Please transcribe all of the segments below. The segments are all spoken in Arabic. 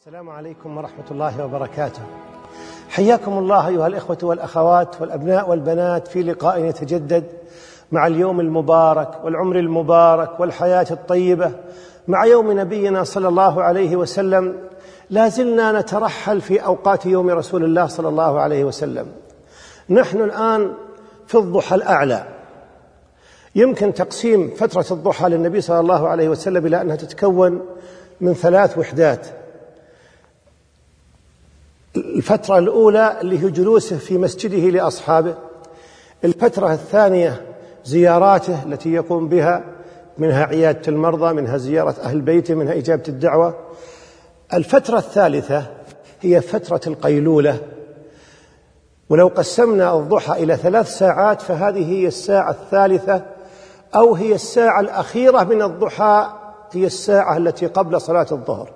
السلام عليكم ورحمة الله وبركاته. حياكم الله أيها الإخوة والأخوات والأبناء والبنات في لقاء يتجدد مع اليوم المبارك والعمر المبارك والحياة الطيبة مع يوم نبينا صلى الله عليه وسلم. لا زلنا نترحل في أوقات يوم رسول الله صلى الله عليه وسلم. نحن الآن في الضحى الأعلى. يمكن تقسيم فترة الضحى للنبي صلى الله عليه وسلم إلى أنها تتكون من 3 وحدات. الفترة الأولى اللي هي جلوسه في مسجده لأصحابه، الفترة الثانية زياراته التي يقوم بها، منها عيادة المرضى، منها زيارة أهل بيته، منها إجابة الدعوة. الفترة الثالثة هي فترة القيلولة، ولو قسمنا الضحى إلى 3 ساعات فهذه هي الساعة الثالثة، أو هي الساعة الأخيرة من الضحى، هي الساعة التي قبل صلاة الظهر.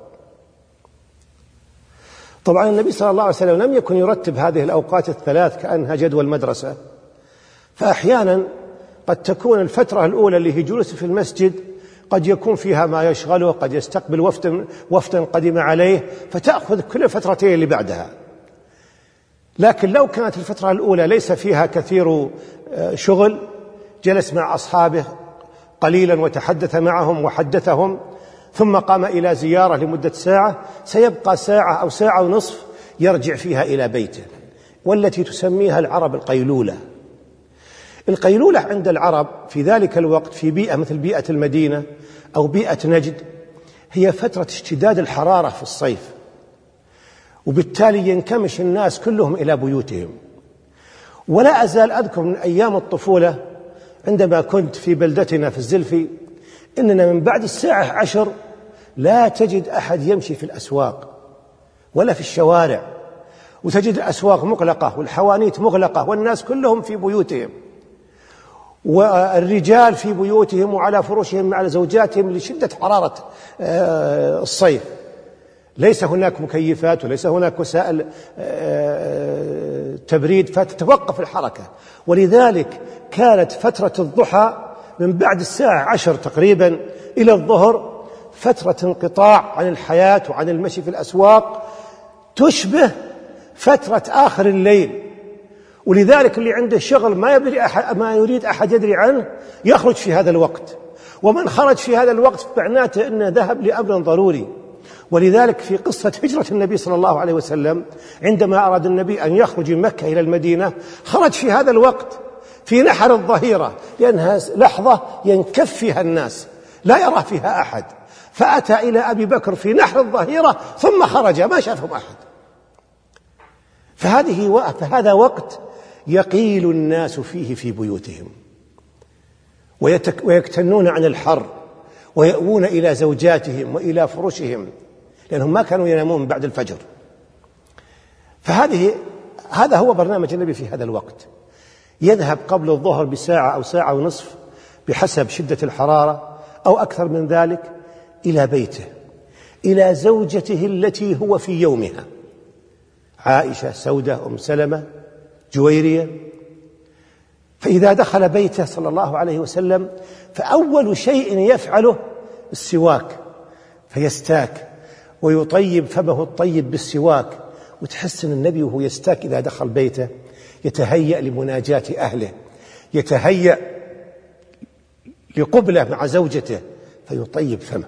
طبعا النبي صلى الله عليه وسلم لم يكن يرتب هذه الأوقات ال3 كأنها جدول مدرسة، فأحيانا قد تكون الفترة الأولى اللي هي جلوس في المسجد قد يكون فيها ما يشغله، قد يستقبل وفدا قدم عليه، فتأخذ كل الفترتين اللي بعدها. لكن لو كانت الفترة الأولى ليس فيها كثير شغل، جلس مع أصحابه قليلا وتحدث معهم وحدثهم، ثم قام إلى زيارة لمدة ساعة، سيبقى ساعة أو ساعة ونصف يرجع فيها إلى بيته، والتي تسميها العرب القيلولة. القيلولة عند العرب في ذلك الوقت في بيئة مثل بيئة المدينة أو بيئة نجد هي فترة اشتداد الحرارة في الصيف، وبالتالي ينكمش الناس كلهم إلى بيوتهم. ولا أزال أذكر من أيام الطفولة عندما كنت في بلدتنا في الزلفي إننا من بعد الساعة 10 لا تجد أحد يمشي في الأسواق ولا في الشوارع، وتجد الأسواق مغلقة والحوانيت مغلقة والناس كلهم في بيوتهم، والرجال في بيوتهم وعلى فرشهم مع زوجاتهم لشدة حرارة الصيف. ليس هناك مكيفات وليس هناك وسائل تبريد، فتتوقف الحركة. ولذلك كانت فترة الضحى من بعد الساعة 10 تقريبا إلى الظهر فترة انقطاع عن الحياة وعن المشي في الأسواق، تشبه فترة آخر الليل. ولذلك اللي عنده شغل ما يريد أحد يدري عنه يخرج في هذا الوقت، ومن خرج في هذا الوقت معناته أنه ذهب لأمر ضروري. ولذلك في قصة هجرة النبي صلى الله عليه وسلم عندما أراد النبي أن يخرج من مكة إلى المدينة خرج في هذا الوقت في نحر الظهيرة، لأنها لحظة ينكف فيها الناس لا يرى فيها أحد، فأتى إلى أبي بكر في نحر الظهيرة ثم خرج ما شافهم أحد. فهذا وقت يقيل الناس فيه في بيوتهم ويكتنون عن الحر ويأوون إلى زوجاتهم وإلى فرشهم، لأنهم ما كانوا ينامون بعد الفجر. هذا هو برنامج النبي في هذا الوقت. يذهب قبل الظهر بساعة أو ساعة ونصف بحسب شدة الحرارة أو أكثر من ذلك إلى بيته، إلى زوجته التي هو في يومها، عائشة، سودة، أم سلمة، جويرية. فإذا دخل بيته صلى الله عليه وسلم فأول شيء يفعله السواك، فيستاك ويطيب فمه الطيب بالسواك. وتحس أن النبي وهو يستاك إذا دخل بيته يتهيأ لمناجاة أهله، يتهيأ لقبلة مع زوجته، فيطيب فمه،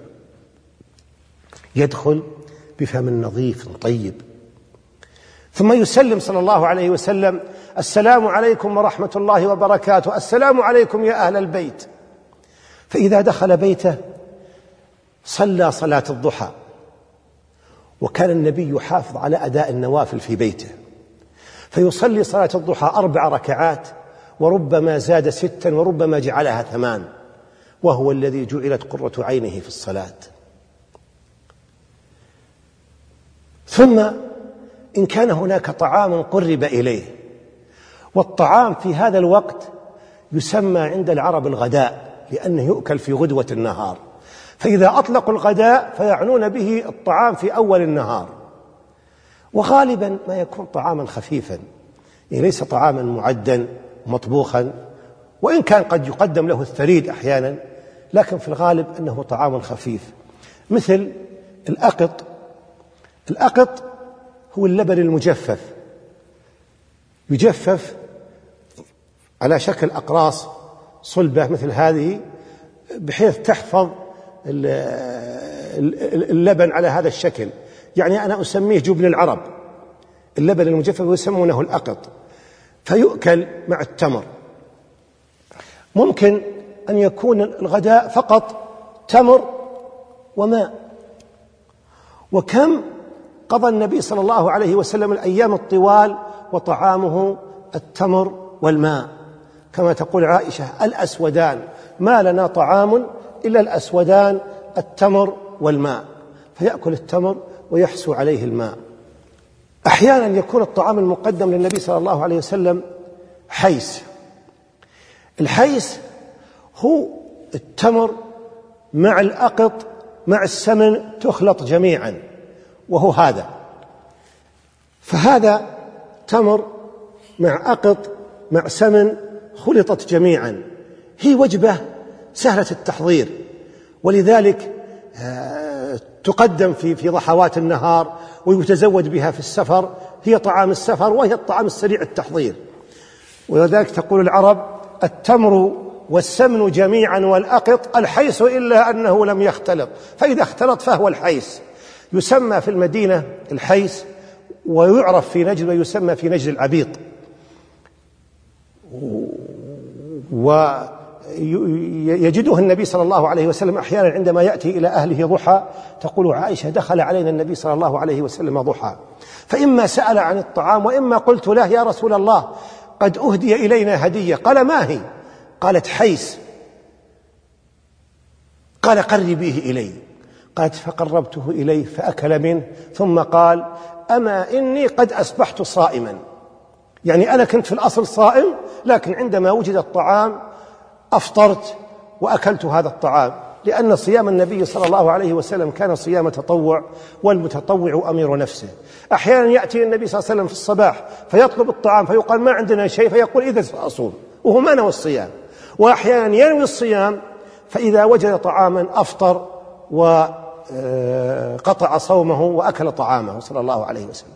يدخل بفم نظيف طيب، ثم يسلم صلى الله عليه وسلم: السلام عليكم ورحمة الله وبركاته، السلام عليكم يا أهل البيت. فإذا دخل بيته صلى صلاة الضحى، وكان النبي يحافظ على أداء النوافل في بيته، فيصلي صلاة الضحى 4 ركعات، وربما زاد 6 وربما جعلها 8، وهو الذي جعلت قرة عينه في الصلاة. ثم إن كان هناك طعام قرب إليه، والطعام في هذا الوقت يسمى عند العرب الغداء، لأنه يؤكل في غدوة النهار، فإذا أطلقوا الغداء فيعنون به الطعام في أول النهار، وغالبا ما يكون طعاما خفيفا، يعني ليس طعاما معدا مطبوخا، وإن كان قد يقدم له الثريد أحيانا، لكن في الغالب أنه طعام خفيف، مثل الأقط الأقط هو اللبن المجفف، يجفف على شكل أقراص صلبة مثل هذه بحيث تحفظ اللبن على هذا الشكل. يعني أنا أسميه جبن العرب، اللبن المجفف يسمونه الأقط، فيؤكل مع التمر. ممكن أن يكون الغداء فقط تمر وماء. وكم قضى النبي صلى الله عليه وسلم الأيام الطوال وطعامه التمر والماء، كما تقول عائشة: الأسودان، ما لنا طعام إلا الأسودان التمر والماء، فيأكل التمر ويحسو عليه الماء. أحيانا يكون الطعام المقدم للنبي صلى الله عليه وسلم حيس. الحيس هو التمر مع الأقط مع السمن تخلط جميعا، وهو هذا. فهذا تمر مع أقط مع سمن خلطت جميعا، هي وجبة سهلة التحضير، ولذلك تقدم في ضحوات النهار ويتزود بها في السفر. هي طعام السفر وهي الطعام السريع التحضير. ولذلك تقول العرب: التمر والسمن جميعا والأقط الحيس إلا أنه لم يختلط، فإذا اختلط فهو الحيس. يسمى في المدينة الحيس، ويعرف في نجد ويسمى في نجد العبيط. ويجده النبي صلى الله عليه وسلم أحيانا عندما يأتي إلى أهله ضحى. تقول عائشة: دخل علينا النبي صلى الله عليه وسلم ضحى، فإما سأل عن الطعام وإما قلت له: يا رسول الله قد أهدي إلينا هدية. قال: ما هي؟ قالت: حيس. قال: قربيه إلي. قالت: فقربته إليه فأكل منه، ثم قال: أما إني قد أصبحت صائما. يعني أنا كنت في الأصل صائم، لكن عندما وجد الطعام أفطرت وأكلت هذا الطعام، لأن صيام النبي صلى الله عليه وسلم كان صيام تطوع، والمتطوع أمير نفسه. أحيانا يأتي النبي صلى الله عليه وسلم في الصباح فيطلب الطعام، فيقال: ما عندنا شيء، فيقول: إذا سأصوم، وهو ما نوى الصيام. وأحيانا ينوي الصيام، فإذا وجد طعاما أفطر وقطع صومه وأكل طعامه صلى الله عليه وسلم.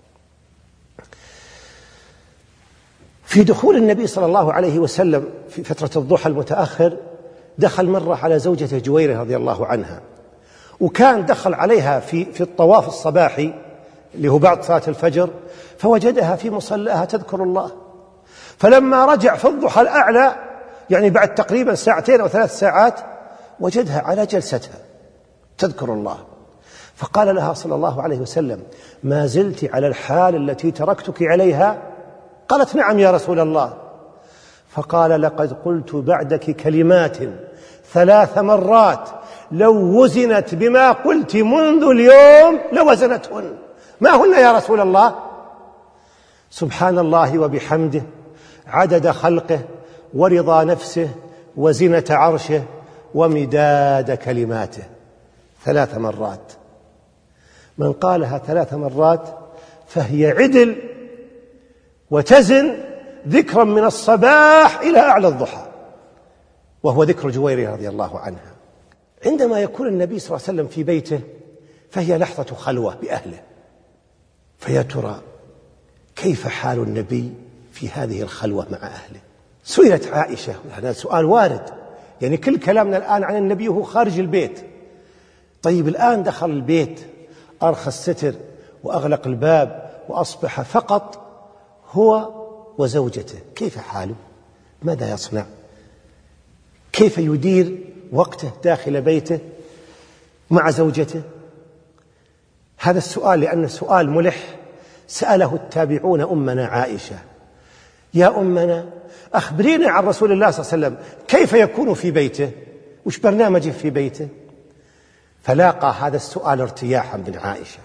في دخول النبي صلى الله عليه وسلم في فترة الضحى المتأخر، دخل مرة على زوجته جويرة رضي الله عنها، وكان دخل عليها في الطواف الصباحي اللي هو بعد صلاة الفجر، فوجدها في مصلاها تذكر الله. فلما رجع في الضحى الأعلى، يعني بعد تقريبا 2 أو 3 ساعات، وجدها على جلستها تذكر الله. فقال لها صلى الله عليه وسلم: ما زلت على الحال التي تركتك عليها؟ قالت: نعم يا رسول الله. فقال: لقد قلت بعدك كلمات 3 مرات لو وزنت بما قلت منذ اليوم لوزنتهن. ما هن يا رسول الله؟ سبحان الله وبحمده، عدد خلقه، ورضا نفسه، وزنة عرشه، ومداد كلماته. 3 مرات. من قالها 3 مرات فهي عدل وتزن ذكرا من الصباح إلى أعلى الضحى، وهو ذكر جويرية رضي الله عنها. عندما يكون النبي صلى الله عليه وسلم في بيته فهي لحظة خلوة بأهله، فيا ترى كيف حال النبي في هذه الخلوة مع أهله؟ سئلت عائشة، هذا سؤال وارد، يعني كل كلامنا الآن عن النبي وهو خارج البيت. طيب الآن دخل البيت، أرخى الستر وأغلق الباب وأصبح فقط هو وزوجته، كيف حاله؟ ماذا يصنع؟ كيف يدير وقته داخل بيته مع زوجته؟ هذا السؤال لأنه سؤال ملح سأله التابعون أمنا عائشة: يا أمنا أخبرينا عن رسول الله صلى الله عليه وسلم، كيف يكون في بيته؟ وش برنامجه في بيته؟ فلاقى هذا السؤال ارتياحا من عائشة،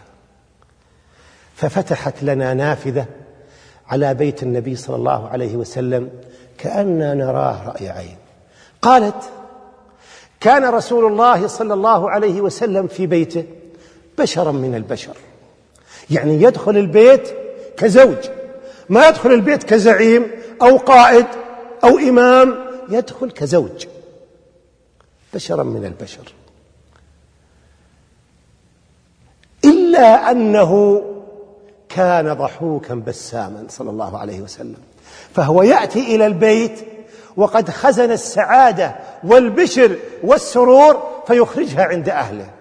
ففتحت لنا نافذة على بيت النبي صلى الله عليه وسلم كأننا نراه رأي عين. قالت: كان رسول الله صلى الله عليه وسلم في بيته بشرا من البشر، يعني يدخل البيت كزوج، ما يدخل البيت كزعيم أو قائد أو إمام، يدخل كزوج، بشرا من البشر. إلا أنه كان ضحوكا بساما صلى الله عليه وسلم، فهو يأتي إلى البيت وقد خزن السعادة والبشر والسرور فيخرجها عند أهله،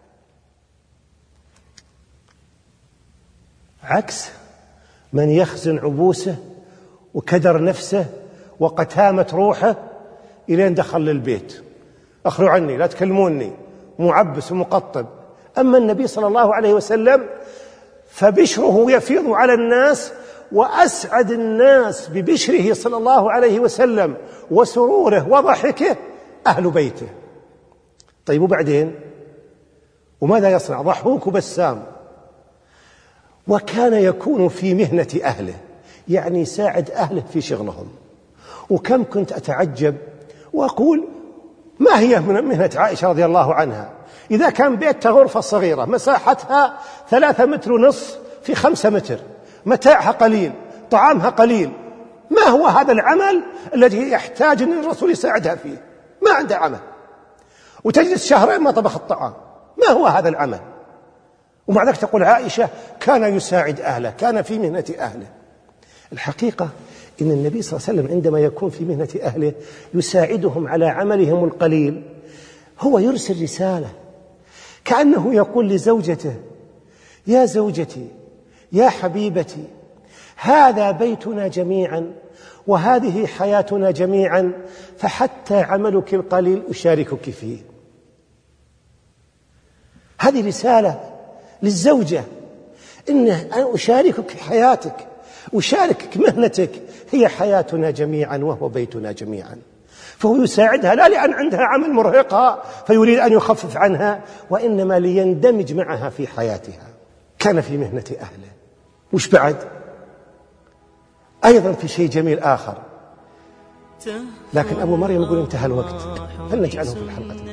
عكس من يخزن عبوسه وكدر نفسه وقتامة روحه إلين دخل للبيت، أخروا عني، لا تكلموني، معبس ومقطب. أما النبي صلى الله عليه وسلم فبشره يفيض على الناس، وأسعد الناس ببشره صلى الله عليه وسلم وسروره وضحكه أهل بيته. طيب وبعدين وماذا يصنع؟ ضحوك بسام. وكان يكون في مهنة أهله، يعني يساعد أهله في شغلهم. وكم كنت أتعجب وأقول ما هي مهنة عائشة رضي الله عنها؟ إذا كان بيتها غرفة صغيرة مساحتها 3 متر ونصف في 5 متر، متاعها قليل، طعامها قليل، ما هو هذا العمل الذي يحتاج أن الرسول يساعدها فيه؟ ما عنده عمل، وتجلس شهرين ما طبخ الطعام، ما هو هذا العمل؟ ومع ذلك تقول عائشة كان يساعد أهله، كان في مهنة أهله. الحقيقة إن النبي صلى الله عليه وسلم عندما يكون في مهنة أهله يساعدهم على عملهم القليل، هو يرسل رسالة كأنه يقول لزوجته: يا زوجتي، يا حبيبتي، هذا بيتنا جميعا وهذه حياتنا جميعا، فحتى عملك القليل أشاركك فيه. هذه رسالة للزوجة، إن أنا أشاركك حياتك، أشاركك مهنتك، هي حياتنا جميعا وهو بيتنا جميعا. فهو يساعدها لا لأن عندها عمل مرهقها فيريد أن يخفف عنها، وإنما ليندمج معها في حياتها. كان في مهنة أهله. وش بعد؟ أيضا في شيء جميل آخر، لكن أبو مريم يقول انتهى الوقت، فلنجعله في الحلقة.